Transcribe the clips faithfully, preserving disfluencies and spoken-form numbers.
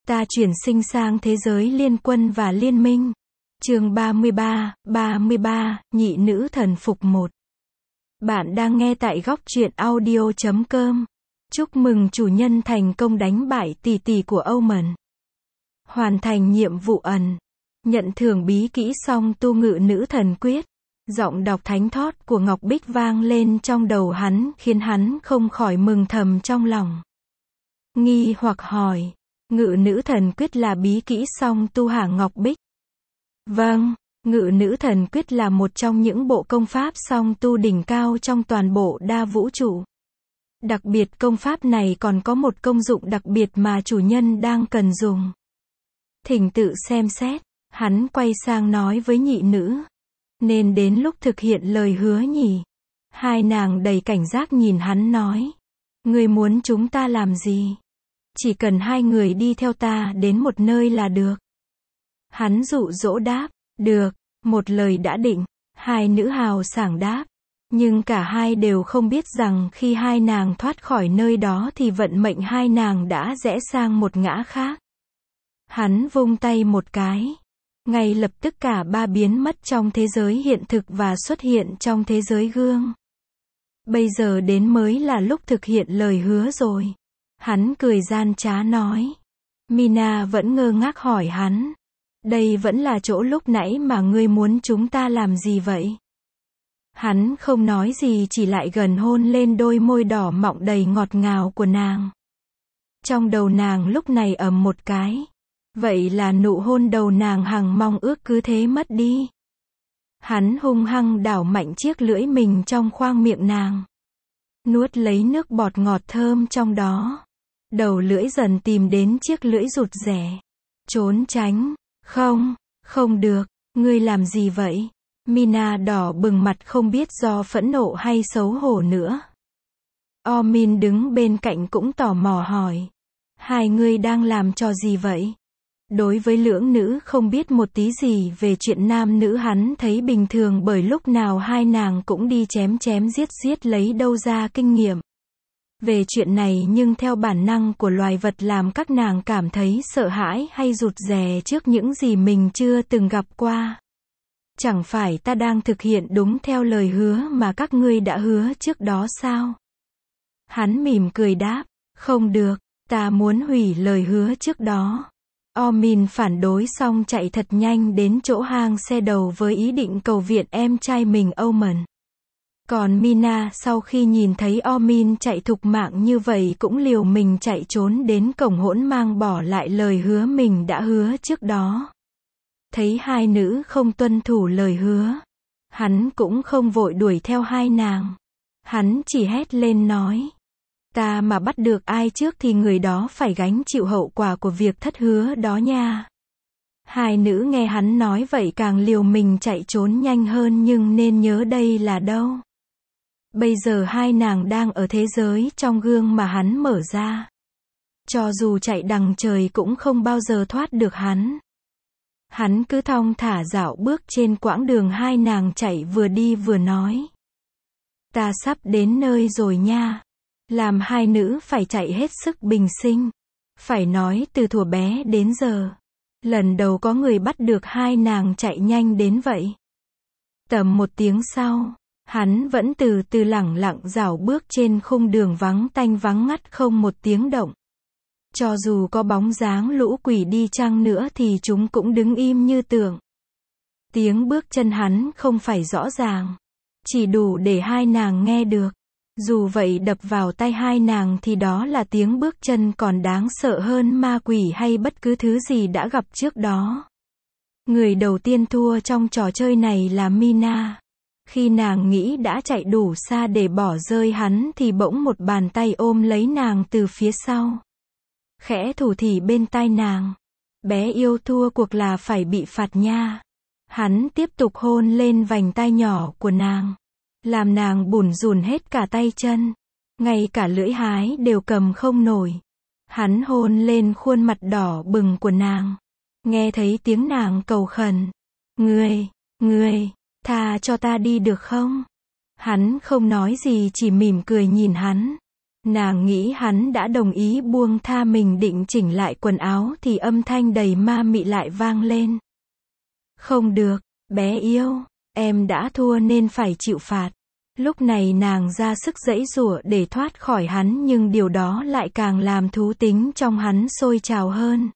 Ta chuyển sinh sang thế giới liên quân và liên minh. Chương ba mươi ba, ba mươi ba, nhị nữ thần phục một. Bạn đang nghe tại góc truyện audio chấm com. Chúc mừng chủ nhân thành công đánh bại tỷ tỷ của Omen. Hoàn thành nhiệm vụ ẩn. Nhận thưởng bí kỹ song tu ngự nữ thần quyết. Giọng đọc thánh thót của Ngọc Bích vang lên trong đầu hắn, khiến hắn không khỏi mừng thầm trong lòng. Nghi hoặc hỏi, ngự nữ thần quyết là bí kỹ song tu hả Ngọc Bích? Vâng, ngự nữ thần quyết là một trong những bộ công pháp song tu đỉnh cao trong toàn bộ đa vũ trụ. Đặc biệt công pháp này còn có một công dụng đặc biệt mà chủ nhân đang cần dùng. Thỉnh tự xem xét, hắn quay sang nói với nhị nữ. Nên đến lúc thực hiện lời hứa nhỉ? Hai nàng đầy cảnh giác nhìn hắn nói. Ngươi muốn chúng ta làm gì? Chỉ cần hai người đi theo ta đến một nơi là được. Hắn dụ dỗ đáp, được, một lời đã định. Hai nữ hào sảng đáp. Nhưng cả hai đều không biết rằng khi hai nàng thoát khỏi nơi đó thì vận mệnh hai nàng đã rẽ sang một ngã khác. Hắn vung tay một cái. Ngay lập tức cả ba biến mất trong thế giới hiện thực và xuất hiện trong thế giới gương. Bây giờ đến mới là lúc thực hiện lời hứa rồi. Hắn cười gian trá nói. Mina vẫn ngơ ngác hỏi hắn. Đây vẫn là chỗ lúc nãy mà ngươi muốn chúng ta làm gì vậy? Hắn không nói gì, chỉ lại gần hôn lên đôi môi đỏ mọng đầy ngọt ngào của nàng. Trong đầu nàng lúc này ầm một cái. Vậy là nụ hôn đầu nàng hằng mong ước cứ thế mất đi. Hắn hung hăng đảo mạnh chiếc lưỡi mình trong khoang miệng nàng. Nuốt lấy nước bọt ngọt thơm trong đó. Đầu lưỡi dần tìm đến chiếc lưỡi rụt rẻ. Trốn tránh. Không, không được, ngươi làm gì vậy? Mina đỏ bừng mặt không biết do phẫn nộ hay xấu hổ nữa. Omin đứng bên cạnh cũng tò mò hỏi. Hai ngươi đang làm trò gì vậy? Đối với lưỡng nữ không biết một tí gì về chuyện nam nữ hắn thấy bình thường, bởi lúc nào hai nàng cũng đi chém chém giết giết lấy đâu ra kinh nghiệm về chuyện này, nhưng theo bản năng của loài vật làm các nàng cảm thấy sợ hãi hay rụt rè trước những gì mình chưa từng gặp qua. Chẳng phải ta đang thực hiện đúng theo lời hứa mà các ngươi đã hứa trước đó sao? Hắn mỉm cười đáp, không được, ta muốn hủy lời hứa trước đó. Omin phản đối xong chạy thật nhanh đến chỗ hang xe đầu với ý định cầu viện em trai mình Omen. Còn Mina sau khi nhìn thấy Omin chạy thục mạng như vậy cũng liều mình chạy trốn đến cổng hỗn mang, bỏ lại lời hứa mình đã hứa trước đó. Thấy hai nữ không tuân thủ lời hứa, hắn cũng không vội đuổi theo hai nàng. Hắn chỉ hét lên nói. Ta mà bắt được ai trước thì người đó phải gánh chịu hậu quả của việc thất hứa đó nha. Hai nữ nghe hắn nói vậy càng liều mình chạy trốn nhanh hơn, nhưng nên nhớ đây là đâu. Bây giờ hai nàng đang ở thế giới trong gương mà hắn mở ra. Cho dù chạy đằng trời cũng không bao giờ thoát được hắn. Hắn cứ thong thả dạo bước trên quãng đường hai nàng chạy, vừa đi vừa nói. Ta sắp đến nơi rồi nha. Làm hai nữ phải chạy hết sức bình sinh. Phải nói từ thuở bé đến giờ, lần đầu có người bắt được hai nàng chạy nhanh đến vậy. Tầm một tiếng sau, hắn vẫn từ từ lẳng lặng dạo bước trên khung đường vắng tanh vắng ngắt không một tiếng động. Cho dù có bóng dáng lũ quỷ đi chăng nữa thì chúng cũng đứng im như tượng. Tiếng bước chân hắn không phải rõ ràng, chỉ đủ để hai nàng nghe được. Dù vậy đập vào tai hai nàng thì đó là tiếng bước chân còn đáng sợ hơn ma quỷ hay bất cứ thứ gì đã gặp trước đó. Người đầu tiên thua trong trò chơi này là Mina. Khi nàng nghĩ đã chạy đủ xa để bỏ rơi hắn thì bỗng một bàn tay ôm lấy nàng từ phía sau. Khẽ thủ thỉ bên tai nàng. Bé yêu, thua cuộc là phải bị phạt nha. Hắn tiếp tục hôn lên vành tai nhỏ của nàng. Làm nàng bủn rủn hết cả tay chân. Ngay cả lưỡi hái đều cầm không nổi. Hắn hôn lên khuôn mặt đỏ bừng của nàng. Nghe thấy tiếng nàng cầu khẩn. Ngươi, ngươi, tha cho ta đi được không? Hắn không nói gì, chỉ mỉm cười nhìn hắn. Nàng nghĩ hắn đã đồng ý buông tha mình định chỉnh lại quần áo thì âm thanh đầy ma mị lại vang lên. Không được, bé yêu, em đã thua nên phải chịu phạt. Lúc này nàng ra sức giãy giụa để thoát khỏi hắn nhưng điều đó lại càng làm thú tính trong hắn sôi trào hơn.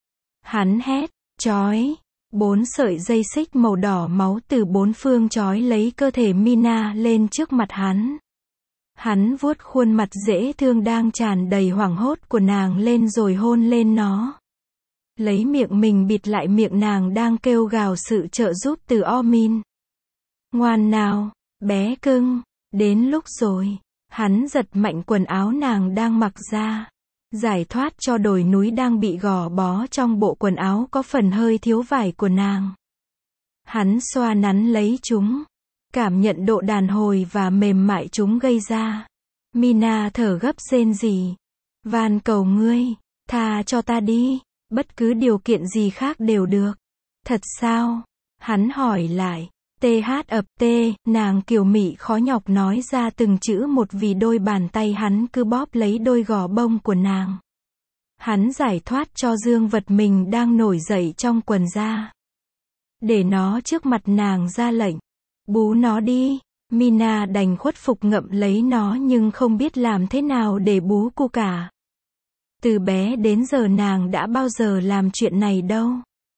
Hắn hét, trói. Bốn sợi dây xích màu đỏ máu từ bốn phương trói lấy cơ thể Mina lên trước mặt hắn. Hắn vuốt khuôn mặt dễ thương đang tràn đầy hoảng hốt của nàng lên rồi hôn lên nó. Lấy miệng mình bịt lại miệng nàng đang kêu gào sự trợ giúp từ Omin. Ngoan nào, bé cưng, đến lúc rồi. Hắn giật mạnh quần áo nàng đang mặc ra. Giải thoát cho đồi núi đang bị gò bó trong bộ quần áo có phần hơi thiếu vải của nàng. Hắn xoa nắn lấy chúng. Cảm nhận độ đàn hồi và mềm mại chúng gây ra. Mina thở gấp rên rỉ. Van cầu ngươi, tha cho ta đi, bất cứ điều kiện gì khác đều được. Thật sao? Hắn hỏi lại. Tê hát ập tê, nàng kiều mị khó nhọc nói ra từng chữ một vì đôi bàn tay hắn cứ bóp lấy đôi gò bông của nàng. Hắn giải thoát cho dương vật mình đang nổi dậy trong quần ra. Để nó trước mặt nàng ra lệnh. Bú nó đi. Mina đành khuất phục ngậm lấy nó nhưng không biết làm thế nào để bú cu cả. Từ bé đến giờ nàng đã bao giờ làm chuyện này đâu.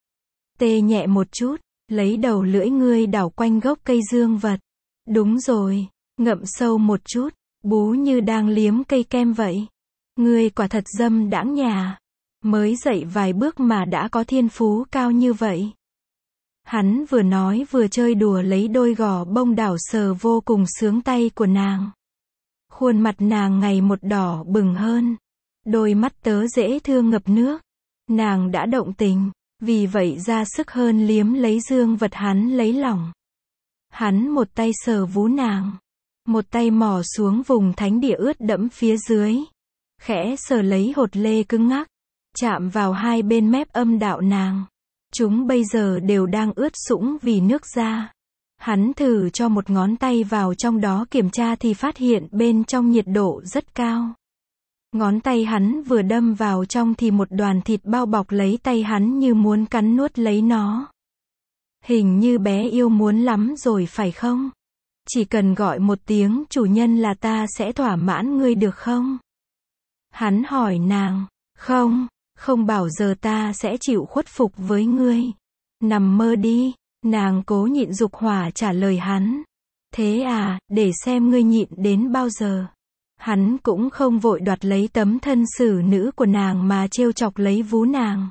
Tê nhẹ một chút. Lấy đầu lưỡi ngươi đảo quanh gốc cây dương vật. Đúng rồi, ngậm sâu một chút, bú như đang liếm cây kem vậy. Ngươi quả thật dâm đãng nhà. Mới dậy vài bước mà đã có thiên phú cao như vậy. Hắn vừa nói vừa chơi đùa lấy đôi gò bông đảo sờ vô cùng sướng tay của nàng. Khuôn mặt nàng ngày một đỏ bừng hơn. Đôi mắt tớ dễ thương ngập nước. Nàng đã động tình. Vì vậy ra sức hơn liếm lấy dương vật hắn lấy lòng. Hắn một tay sờ vú nàng. Một tay mò xuống vùng thánh địa ướt đẫm phía dưới. Khẽ sờ lấy hột lê cứng ngắc. Chạm vào hai bên mép âm đạo nàng. Chúng bây giờ đều đang ướt sũng vì nước da. Hắn thử cho một ngón tay vào trong đó kiểm tra thì phát hiện bên trong nhiệt độ rất cao. Ngón tay hắn vừa đâm vào trong thì một đoàn thịt bao bọc lấy tay hắn như muốn cắn nuốt lấy nó. Hình như bé yêu muốn lắm rồi phải không? Chỉ cần gọi một tiếng chủ nhân là ta sẽ thỏa mãn ngươi được không? Hắn hỏi nàng. Không, không bảo giờ ta sẽ chịu khuất phục với ngươi. Nằm mơ đi. Nàng cố nhịn dục hỏa trả lời hắn. Thế à, để xem ngươi nhịn đến bao giờ. Hắn cũng không vội đoạt lấy tấm thân xử nữ của nàng mà trêu chọc lấy vú nàng.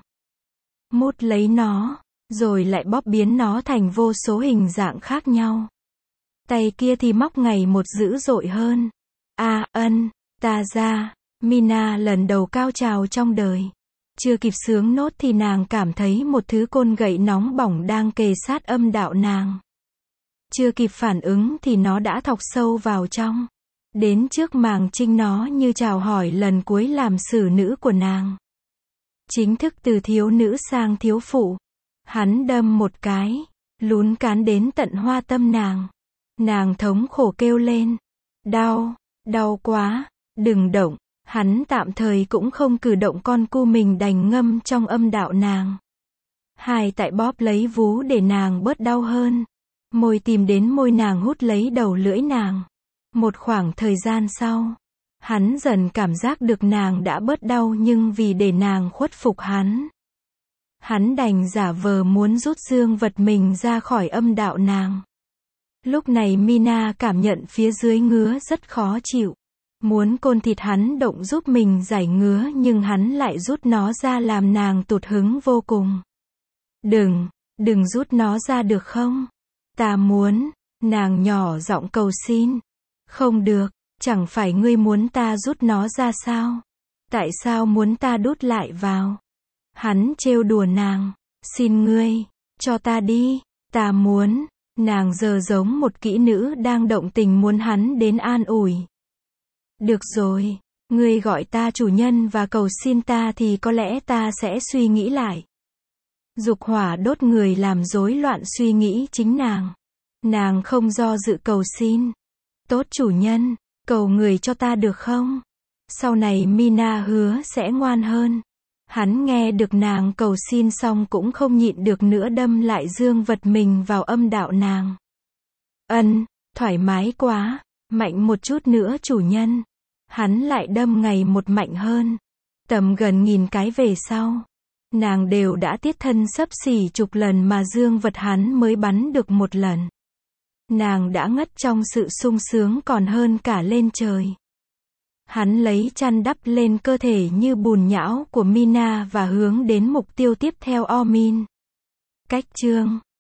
Mút lấy nó, rồi lại bóp biến nó thành vô số hình dạng khác nhau. Tay kia thì móc ngày một dữ dội hơn. A ân, ta ra, Mina lần đầu cao trào trong đời. Chưa kịp sướng nốt thì nàng cảm thấy một thứ côn gậy nóng bỏng đang kề sát âm đạo nàng. Chưa kịp phản ứng thì nó đã thọc sâu vào trong. Đến trước màng trinh nó như chào hỏi lần cuối làm xử nữ của nàng. Chính thức từ thiếu nữ sang thiếu phụ. Hắn đâm một cái, lún cán đến tận hoa tâm nàng. Nàng thống khổ kêu lên. Đau, đau quá, đừng động. Hắn tạm thời cũng không cử động con cu mình đành ngâm trong âm đạo nàng. Hai tại bóp lấy vú để nàng bớt đau hơn. Môi tìm đến môi nàng hút lấy đầu lưỡi nàng. Một khoảng thời gian sau, hắn dần cảm giác được nàng đã bớt đau nhưng vì để nàng khuất phục hắn. Hắn đành giả vờ muốn rút dương vật mình ra khỏi âm đạo nàng. Lúc này Mina cảm nhận phía dưới ngứa rất khó chịu. Muốn côn thịt hắn động giúp mình giải ngứa nhưng hắn lại rút nó ra làm nàng tụt hứng vô cùng. Đừng, đừng rút nó ra được không? Ta muốn, nàng nhỏ giọng cầu xin. Không được, chẳng phải ngươi muốn ta rút nó ra sao? Tại sao muốn ta đút lại vào? Hắn trêu đùa nàng. Xin ngươi, cho ta đi, ta muốn. Nàng giờ giống một kỹ nữ đang động tình muốn hắn đến an ủi. Được rồi, ngươi gọi ta chủ nhân và cầu xin ta thì có lẽ ta sẽ suy nghĩ lại. Dục hỏa đốt người làm rối loạn suy nghĩ chính nàng. Nàng không do dự cầu xin. Tốt chủ nhân, cầu người cho ta được không? Sau này Mina hứa sẽ ngoan hơn. Hắn nghe được nàng cầu xin xong cũng không nhịn được nữa đâm lại dương vật mình vào âm đạo nàng. Ân, thoải mái quá, mạnh một chút nữa chủ nhân. Hắn lại đâm ngày một mạnh hơn. Tầm gần nghìn cái về sau, nàng đều đã tiết thân xấp xỉ chục lần mà dương vật hắn mới bắn được một lần. Nàng đã ngất trong sự sung sướng còn hơn cả lên trời. Hắn lấy chăn đắp lên cơ thể như bùn nhão của Mina và hướng đến mục tiêu tiếp theo Omin. Cách chương